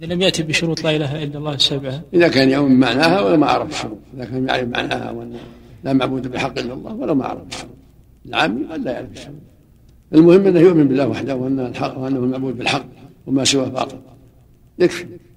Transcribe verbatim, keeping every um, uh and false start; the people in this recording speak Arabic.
لم يأتي بشروط لا إله إلا الله السبعة. إذا كان يؤمن معناها ولا ما عرف الشروط، إذا كان يعرف معناها وأن لا معبود بحق إلا الله ولا ما عرف الشروط. العامي قد لا يعرف الشروط. المهم أنه يؤمن بالله وحده وأن الحق وأنه المعبود بالحق وما سواه باطل يكفي.